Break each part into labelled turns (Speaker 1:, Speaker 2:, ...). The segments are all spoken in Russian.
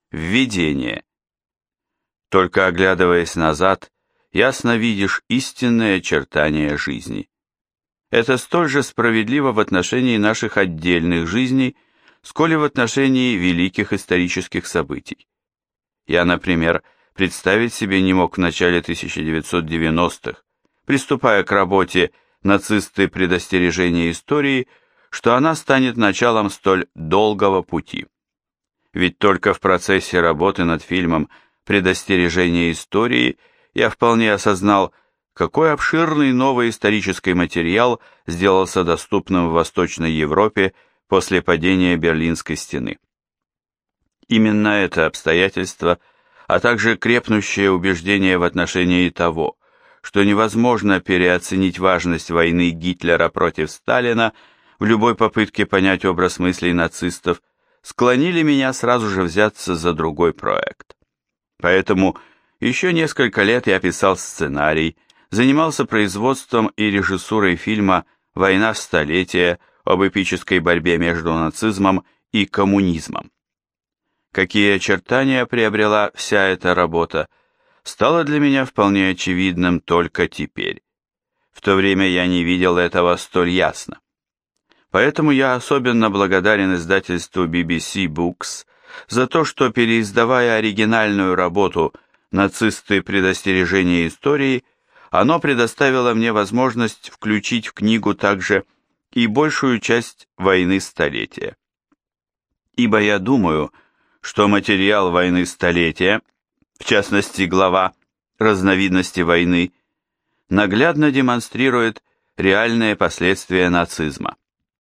Speaker 1: Введение. Только оглядываясь назад, ясно видишь истинные очертания жизни. Это столь же справедливо в отношении наших отдельных жизней, сколь и в отношении великих исторических событий. Я, например, представить себе не мог в начале 1990-х, приступая к работе «Нацисты. Предостережение истории», что она станет началом столь долгого пути. Ведь только в процессе работы над фильмом «Предостережение истории» я вполне осознал, какой обширный новый исторический материал сделался доступным в Восточной Европе после падения Берлинской стены. Именно это обстоятельство, а также крепнущее убеждение в отношении того, что невозможно переоценить важность войны Гитлера против Сталина в любой попытке понять образ мыслей нацистов, склонили меня сразу же взяться за другой проект. Поэтому еще несколько лет я писал сценарий, занимался производством и режиссурой фильма «Война столетия» об эпической борьбе между нацизмом и коммунизмом. Какие очертания приобрела вся эта работа, стало для меня вполне очевидным только теперь. В то время я не видел этого столь ясно. Поэтому я особенно благодарен издательству BBC Books за то, что, переиздавая оригинальную работу «Нацисты. Предостережение истории», оно предоставило мне возможность включить в книгу также и большую часть «Войны столетия». Ибо я думаю, что материал «Войны столетия», в частности глава «Разновидности войны», наглядно демонстрирует реальные последствия нацизма.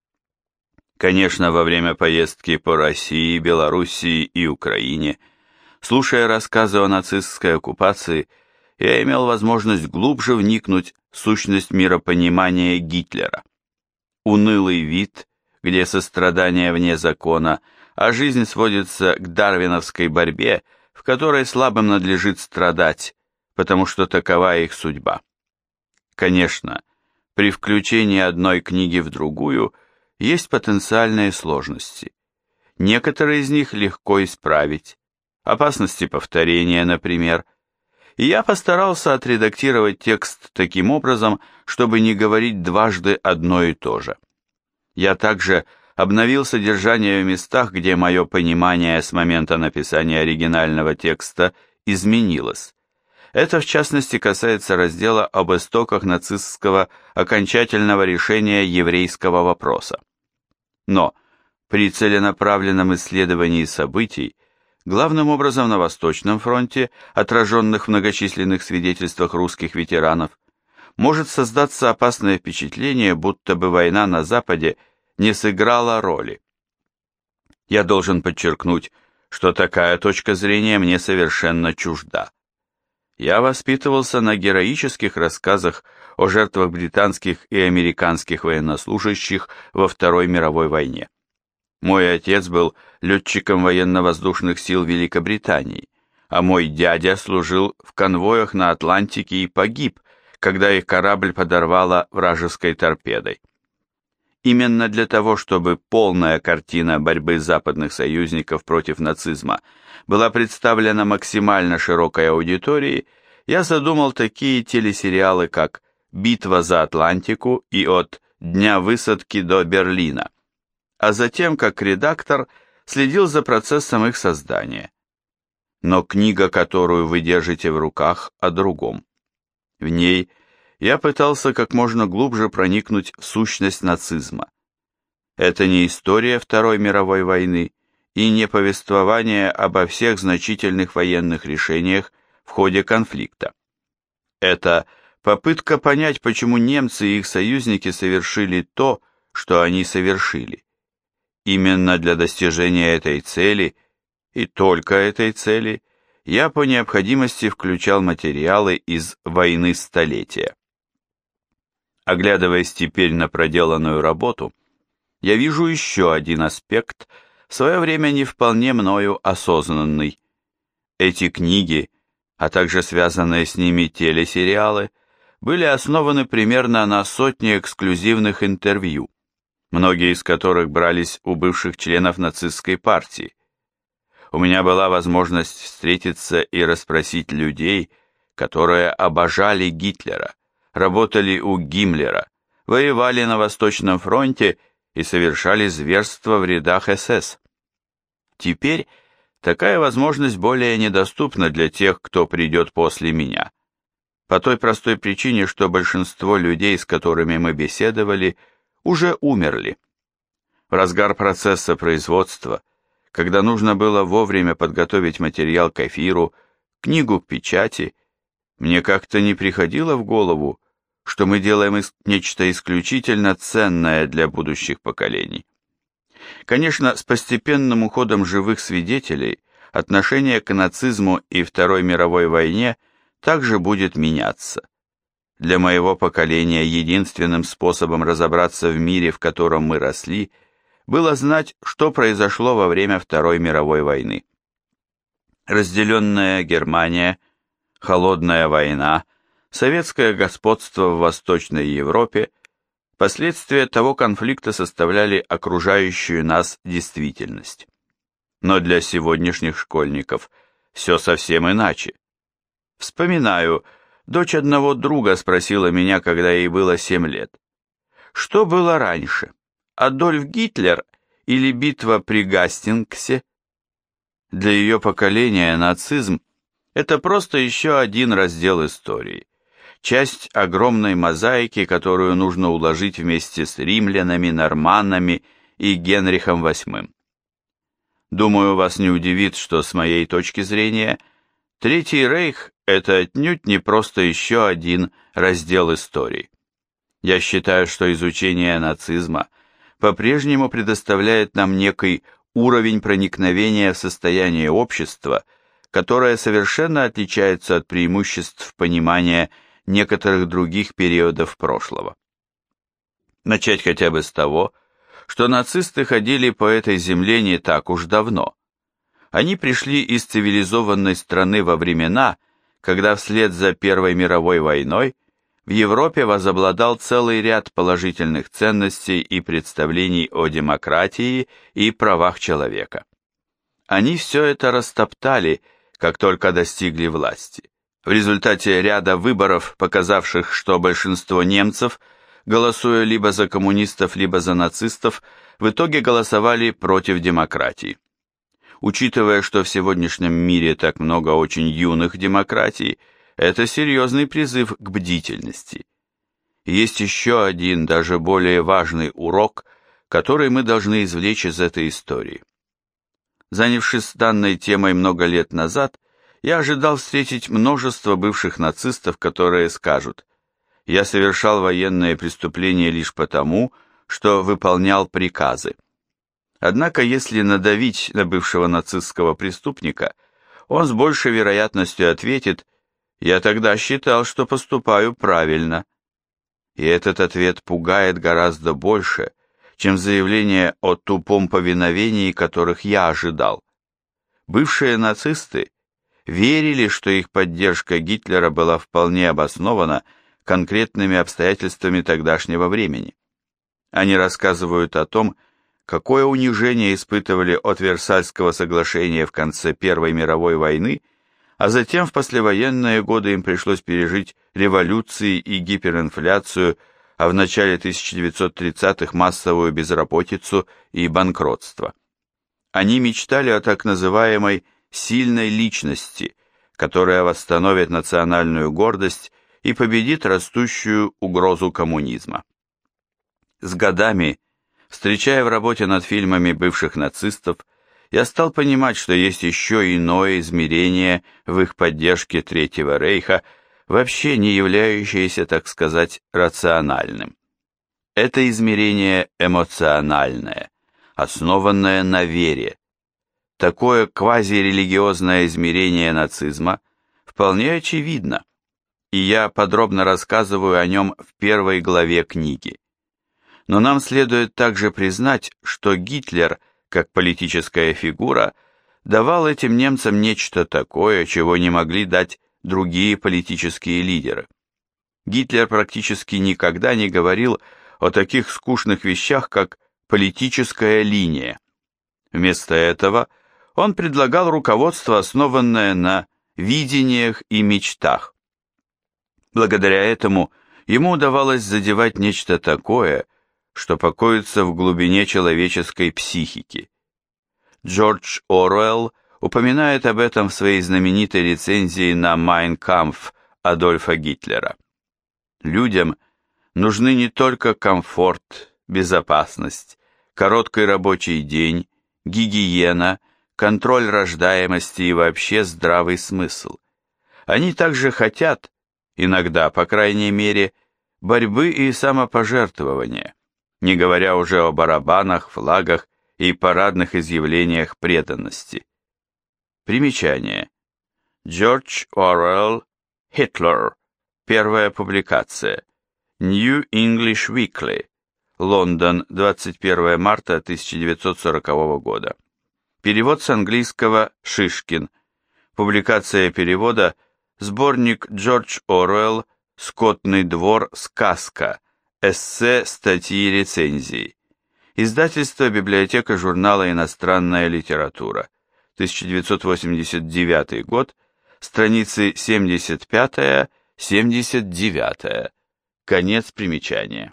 Speaker 1: Конечно, во время поездки по России, Белоруссии и Украине, слушая рассказы о нацистской оккупации, я имел возможность глубже вникнуть в сущность миропонимания Гитлера. Унылый вид, где сострадание вне закона, а жизнь сводится к дарвиновской борьбе, в которой слабым надлежит страдать, потому что такова их судьба. Конечно, при включении одной книги в другую есть потенциальные сложности. Некоторые из них легко исправить, опасности повторения, например, и я постарался отредактировать текст таким образом, чтобы не говорить дважды одно и то же. Я также обновил содержание в местах, где мое понимание с момента написания оригинального текста изменилось. Это в частности касается раздела об истоках нацистского окончательного решения еврейского вопроса. Но при целенаправленном исследовании событий, главным образом на Восточном фронте, отраженных в многочисленных свидетельствах русских ветеранов, может создаться опасное впечатление, будто бы война на Западе не сыграла роли. Я должен подчеркнуть, что такая точка зрения мне совершенно чужда. Я воспитывался на героических рассказах о жертвах британских и американских военнослужащих во Второй мировой войне. Мой отец был летчиком военно-воздушных сил Великобритании, а мой дядя служил в конвоях на Атлантике и погиб, когда их корабль подорвало вражеской торпедой. Именно для того, чтобы полная картина борьбы западных союзников против нацизма была представлена максимально широкой аудитории, я задумал такие телесериалы, как «Битва за Атлантику» и «От дня высадки до Берлина», а затем, как редактор, следил за процессом их создания. Но книга, которую вы держите в руках, о другом. В ней я пытался как можно глубже проникнуть в сущность нацизма. Это не история Второй мировой войны и не повествование обо всех значительных военных решениях в ходе конфликта. Это попытка понять, почему немцы и их союзники совершили то, что они совершили. Именно для достижения этой цели, и только этой цели, я по необходимости включал материалы из «Войны столетия». Оглядываясь теперь на проделанную работу, я вижу еще один аспект, в свое время не вполне мною осознанный. Эти книги, а также связанные с ними телесериалы, были основаны примерно на сотне эксклюзивных интервью, многие из которых брались у бывших членов нацистской партии. у меня была возможность встретиться и расспросить людей, которые обожали Гитлера, работали у Гиммлера, воевали на Восточном фронте и совершали зверства в рядах СС. Теперь такая возможность более недоступна для тех, кто придет после меня. По той простой причине, что большинство людей, с которыми мы беседовали, уже умерли. В разгар процесса производства, когда нужно было вовремя подготовить материал к эфиру, книгу к печати, мне как-то не приходило в голову, что мы делаем нечто исключительно ценное для будущих поколений. Конечно, с постепенным уходом живых свидетелей отношение к нацизму и Второй мировой войне также будет меняться. Для моего поколения единственным способом разобраться в мире, в котором мы росли, было знать, что произошло во время Второй мировой войны. Разделенная Германия, холодная война, советское господство в Восточной Европе, последствия того конфликта составляли окружающую нас действительность. Но для сегодняшних школьников все совсем иначе. Вспоминаю, дочь одного друга спросила меня, когда ей было 7 лет. Что было раньше, Адольф Гитлер или битва при Гастингсе? Для ее поколения нацизм – это просто еще один раздел истории, часть огромной мозаики, которую нужно уложить вместе с римлянами, норманнами и Генрихом VIII. Думаю, вас не удивит, что с моей точки зрения Третий Рейх – это отнюдь не просто еще один раздел истории. Я считаю, что изучение нацизма по-прежнему предоставляет нам некий уровень проникновения в состояние общества, которое совершенно отличается от преимуществ понимания некоторых других периодов прошлого. Начать хотя бы с того, что нацисты ходили по этой земле не так уж давно. Они пришли из цивилизованной страны во времена, когда вслед за Первой мировой войной в Европе возобладал целый ряд положительных ценностей и представлений о демократии и правах человека. Они все это растоптали, как только достигли власти. В результате ряда выборов, показавших, что большинство немцев, голосуя либо за коммунистов, либо за нацистов, в итоге голосовали против демократии. Учитывая, что в сегодняшнем мире так много очень юных демократий, это серьезный призыв к бдительности. Есть еще один, даже более важный урок, который мы должны извлечь из этой истории. Занявшись данной темой много лет назад, я ожидал встретить множество бывших нацистов, которые скажут: «Я совершал военные преступления лишь потому, что выполнял приказы». Однако, если надавить на бывшего нацистского преступника, он с большей вероятностью ответит: «Я тогда считал, что поступаю правильно». И этот ответ пугает гораздо больше, чем заявление о тупом повиновении, которых я ожидал. Бывшие нацисты верили, что их поддержка Гитлера была вполне обоснована конкретными обстоятельствами тогдашнего времени. Они рассказывают о том, какое унижение испытывали от Версальского соглашения в конце Первой мировой войны, а затем в послевоенные годы им пришлось пережить революции и гиперинфляцию, а в начале 1930-х массовую безработицу и банкротство. Они мечтали о так называемой «сильной личности», которая восстановит национальную гордость и победит растущую угрозу коммунизма. С годами, встречая в работе над фильмами бывших нацистов, я стал понимать, что есть еще иное измерение в их поддержке Третьего Рейха, вообще не являющееся, так сказать, рациональным. Это измерение эмоциональное, основанное на вере. Такое квазирелигиозное измерение нацизма вполне очевидно, и я подробно рассказываю о нем в первой главе книги. Но нам следует также признать, что Гитлер, как политическая фигура, давал этим немцам нечто такое, чего не могли дать другие политические лидеры. Гитлер практически никогда не говорил о таких скучных вещах, как политическая линия. Вместо этого Он предлагал руководство, основанное на видениях и мечтах. Благодаря этому ему удавалось задевать нечто такое, что покоится в глубине человеческой психики. Джордж Оруэлл упоминает об этом в своей знаменитой рецензии на «Майн Кампф» Адольфа Гитлера. Людям нужны не только комфорт, безопасность, короткий рабочий день, гигиена, контроль рождаемости и вообще здравый смысл. Они также хотят, иногда, по крайней мере, борьбы и самопожертвования, не говоря уже о барабанах, флагах и парадных изъявлениях преданности. Примечание. Джордж Оруэлл, Hitler. Первая публикация. New English Weekly. Лондон, 21 марта 1940 года. Перевод с английского Шишкин. Публикация перевода сборник Джордж Оруэлл «Скотный двор. Сказка. Эссе, статьи, рецензии». Издательство «Библиотека журнала «Иностранная литература». 1989 год. Страницы 75-79. Конец примечания.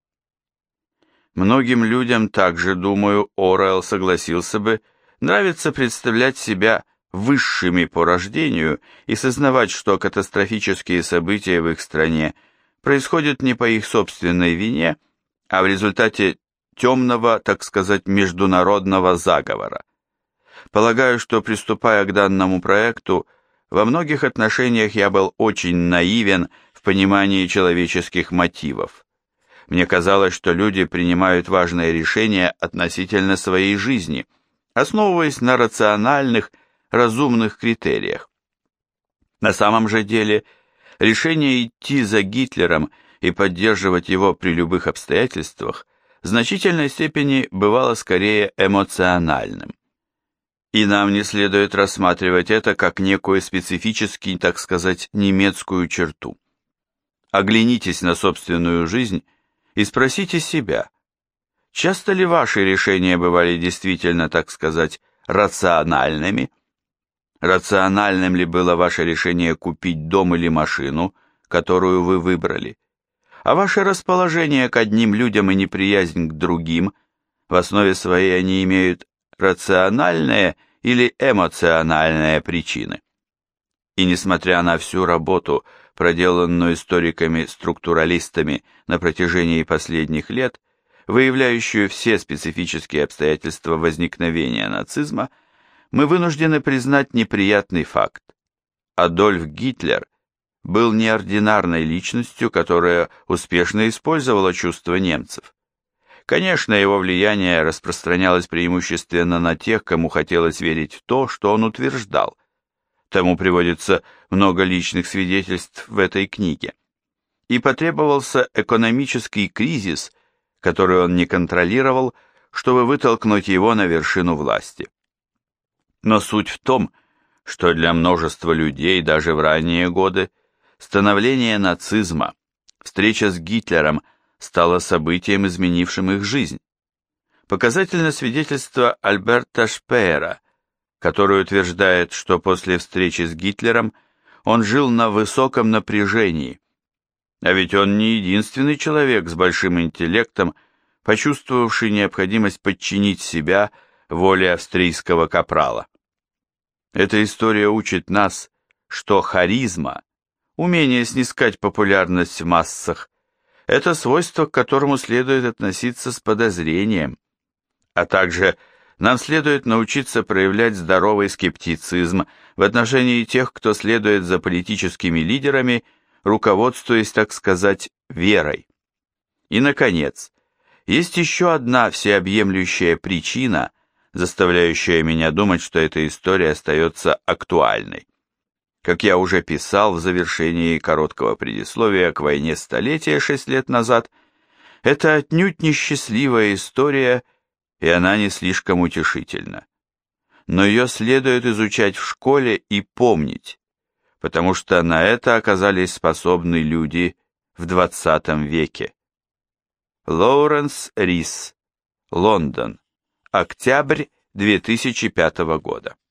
Speaker 1: Многим людям, также, думаю, Оруэлл согласился бы, нравится представлять себя высшими по рождению и сознавать, что катастрофические события в их стране происходят не по их собственной вине, а в результате темного, так сказать, международного заговора. Полагаю, что, приступая к данному проекту, во многих отношениях я был очень наивен в понимании человеческих мотивов. Мне казалось, что люди принимают важные решения относительно своей жизни, основываясь на рациональных, разумных критериях. На самом же деле, решение идти за Гитлером и поддерживать его при любых обстоятельствах в значительной степени бывало скорее эмоциональным. И нам не следует рассматривать это как некую специфически, так сказать, немецкую черту. Оглянитесь на собственную жизнь и спросите себя, часто ли ваши решения бывали действительно, так сказать, рациональными? Рациональным ли было ваше решение купить дом или машину, которую вы выбрали? А ваше расположение к одним людям и неприязнь к другим, в основе своей они имеют рациональные или эмоциональные причины? И несмотря на всю работу, проделанную историками-структуралистами на протяжении последних лет, выявляющую все специфические обстоятельства возникновения нацизма, мы вынуждены признать неприятный факт. Адольф Гитлер был неординарной личностью, которая успешно использовала чувства немцев. Конечно, его влияние распространялось преимущественно на тех, кому хотелось верить в то, что он утверждал. Тому приводится много личных свидетельств в этой книге. И потребовался экономический кризис, который он не контролировал, чтобы вытолкнуть его на вершину власти. Но суть в том, что для множества людей даже в ранние годы становление нацизма, встреча с Гитлером стало событием, изменившим их жизнь. Показательно свидетельство Альберта Шпеера, который утверждает, что после встречи с Гитлером он жил на высоком напряжении. А ведь он не единственный человек с большим интеллектом, почувствовавший необходимость подчинить себя воле австрийского капрала. Эта история учит нас, что харизма, умение снискать популярность в массах, это свойство, к которому следует относиться с подозрением, а также нам следует научиться проявлять здоровый скептицизм в отношении тех, кто следует за политическими лидерами, руководствуясь, так сказать, верой. И, наконец, есть еще одна всеобъемлющая причина, заставляющая меня думать, что эта история остается актуальной. Как я уже писал в завершении короткого предисловия к войне столетия 6 лет назад, это отнюдь несчастливая история, и она не слишком утешительна. Но ее следует изучать в школе и помнить, потому что на это оказались способны люди в 20 веке. Лоуренс Рис, Лондон, октябрь 2005 года.